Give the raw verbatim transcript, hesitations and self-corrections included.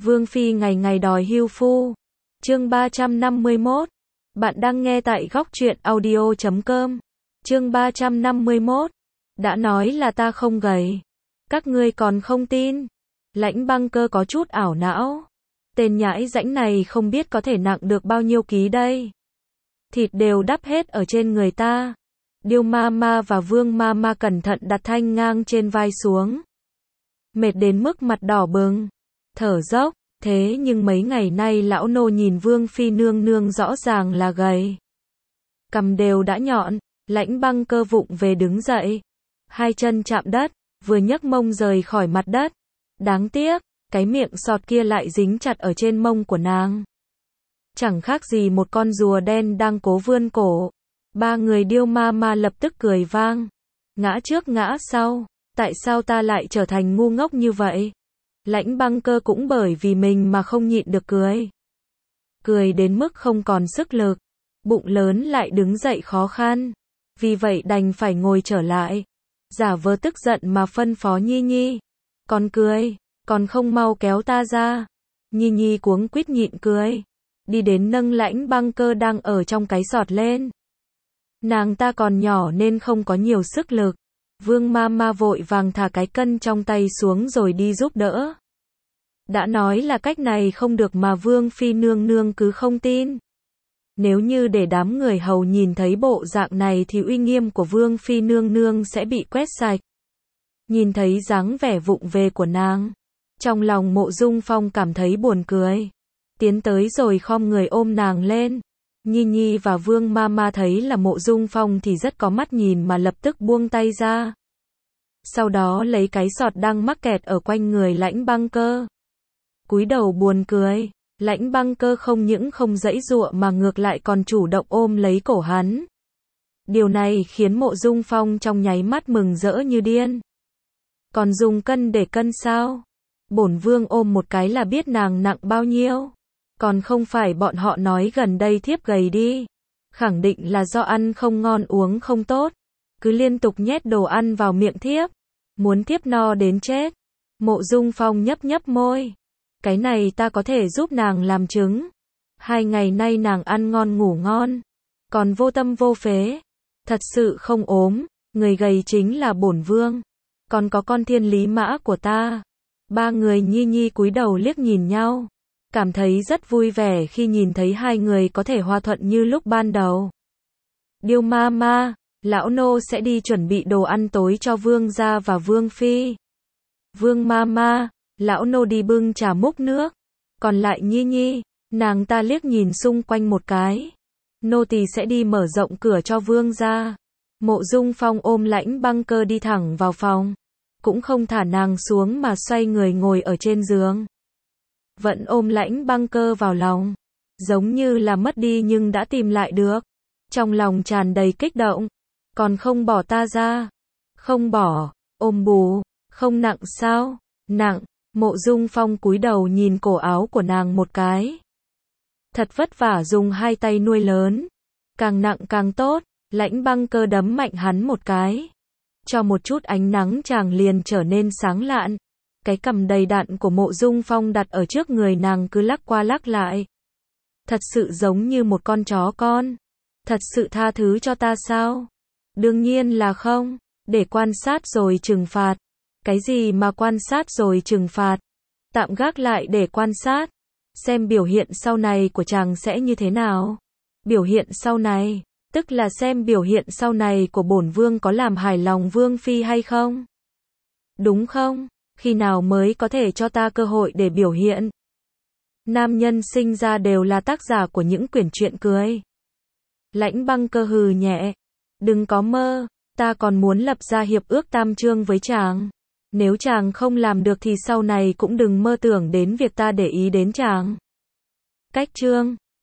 Vương Phi ngày ngày đòi hưu phu. Chương ba trăm năm mươi mốt. Bạn đang nghe tại góc truyện audio chấm com. Chương ba trăm năm mươi mốt. Đã nói là ta không gầy. Các ngươi còn không tin. Lãnh Băng Cơ có chút ảo não. Tên nhãi rãnh này không biết có thể nặng được bao nhiêu ký đây. Thịt đều đắp hết ở trên người ta. Điêu ma ma và Vương ma ma cẩn thận đặt thanh ngang trên vai xuống. Mệt đến mức mặt đỏ bừng, thở dốc, thế nhưng mấy ngày nay lão nô nhìn Vương Phi nương nương rõ ràng là gầy. Cằm đều đã nhọn, Lãnh Băng Cơ vụng về đứng dậy. Hai chân chạm đất, vừa nhấc mông rời khỏi mặt đất. Đáng tiếc, cái miệng sọt kia lại dính chặt ở trên mông của nàng. Chẳng khác gì một con rùa đen đang cố vươn cổ. Ba người Điêu ma ma lập tức cười vang. Ngã trước ngã sau, tại sao ta lại trở thành ngu ngốc như vậy? Lãnh Băng Cơ cũng bởi vì mình mà không nhịn được cười. Cười đến mức không còn sức lực, bụng lớn lại đứng dậy khó khăn. Vì vậy đành phải ngồi trở lại, giả vờ tức giận mà phân phó Nhi Nhi. Còn cười, còn không mau kéo ta ra. Nhi Nhi cuống quýt nhịn cười, đi đến nâng Lãnh Băng Cơ đang ở trong cái sọt lên. Nàng ta còn nhỏ nên không có nhiều sức lực. Vương ma ma vội vàng thả cái cân trong tay xuống rồi đi giúp đỡ. Đã nói là cách này không được mà Vương Phi nương nương cứ không tin. Nếu như để đám người hầu nhìn thấy bộ dạng này thì uy nghiêm của Vương Phi nương nương sẽ bị quét sạch. Nhìn thấy dáng vẻ vụng về của nàng, trong lòng Mộ Dung Phong cảm thấy buồn cười. Tiến tới rồi khom người ôm nàng lên. Nhi Nhi và Vương ma ma thấy là Mộ Dung Phong thì rất có mắt nhìn mà lập tức buông tay ra. Sau đó lấy cái sọt đang mắc kẹt ở quanh người Lãnh Băng Cơ. Cúi đầu buồn cười, Lãnh Băng Cơ không những không giãy giụa mà ngược lại còn chủ động ôm lấy cổ hắn. Điều này khiến Mộ Dung Phong trong nháy mắt mừng rỡ như điên. Còn dùng cân để cân sao? Bổn vương ôm một cái là biết nàng nặng bao nhiêu. Còn không phải bọn họ nói gần đây thiếp gầy đi. Khẳng định là do ăn không ngon uống không tốt. Cứ liên tục nhét đồ ăn vào miệng thiếp. Muốn thiếp no đến chết. Mộ Dung Phong nhấp nhấp môi. Cái này ta có thể giúp nàng làm chứng. Hai ngày nay nàng ăn ngon ngủ ngon. Còn vô tâm vô phế. Thật sự không ốm. Người gầy chính là bổn vương. Còn có con thiên lý mã của ta. Ba người Nhi Nhi cúi đầu liếc nhìn nhau. Cảm thấy rất vui vẻ khi nhìn thấy hai người có thể hòa thuận như lúc ban đầu. Điêu ma ma, lão nô sẽ đi chuẩn bị đồ ăn tối cho vương gia và vương phi. Vương ma ma, lão nô đi bưng trà múc nước. Còn lại Nhi Nhi, nàng ta liếc nhìn xung quanh một cái. Nô tỳ sẽ đi mở rộng cửa cho vương gia. Mộ Dung Phong ôm Lãnh Băng Cơ đi thẳng vào phòng. Cũng không thả nàng xuống mà xoay người ngồi ở trên giường. Vẫn ôm Lãnh Băng Cơ vào lòng. Giống như là mất đi nhưng đã tìm lại được. Trong lòng tràn đầy kích động. Còn không bỏ ta ra. Không bỏ, ôm bù, không nặng sao? Nặng. Mộ Dung Phong cúi đầu nhìn cổ áo của nàng một cái. Thật vất vả dùng hai tay nuôi lớn. Càng nặng càng tốt. Lãnh Băng Cơ đấm mạnh hắn một cái. Cho một chút ánh nắng chàng liền trở nên sáng lạn. Cái cằm đầy đặn của Mộ Dung Phong đặt ở trước người nàng cứ lắc qua lắc lại. Thật sự giống như một con chó con. Thật sự tha thứ cho ta sao? Đương nhiên là không. Để quan sát rồi trừng phạt. Cái gì mà quan sát rồi trừng phạt? Tạm gác lại để quan sát. Xem biểu hiện sau này của chàng sẽ như thế nào. Biểu hiện sau này, tức là xem biểu hiện sau này của bổn vương có làm hài lòng vương phi hay không? Đúng không? Khi nào mới có thể cho ta cơ hội để biểu hiện? Nam nhân sinh ra đều là tác giả của những quyển truyện cười. Lãnh Băng Cơ hừ nhẹ. Đừng có mơ, ta còn muốn lập ra hiệp ước tam chương với chàng. Nếu chàng không làm được thì sau này cũng đừng mơ tưởng đến việc ta để ý đến chàng. Cách chương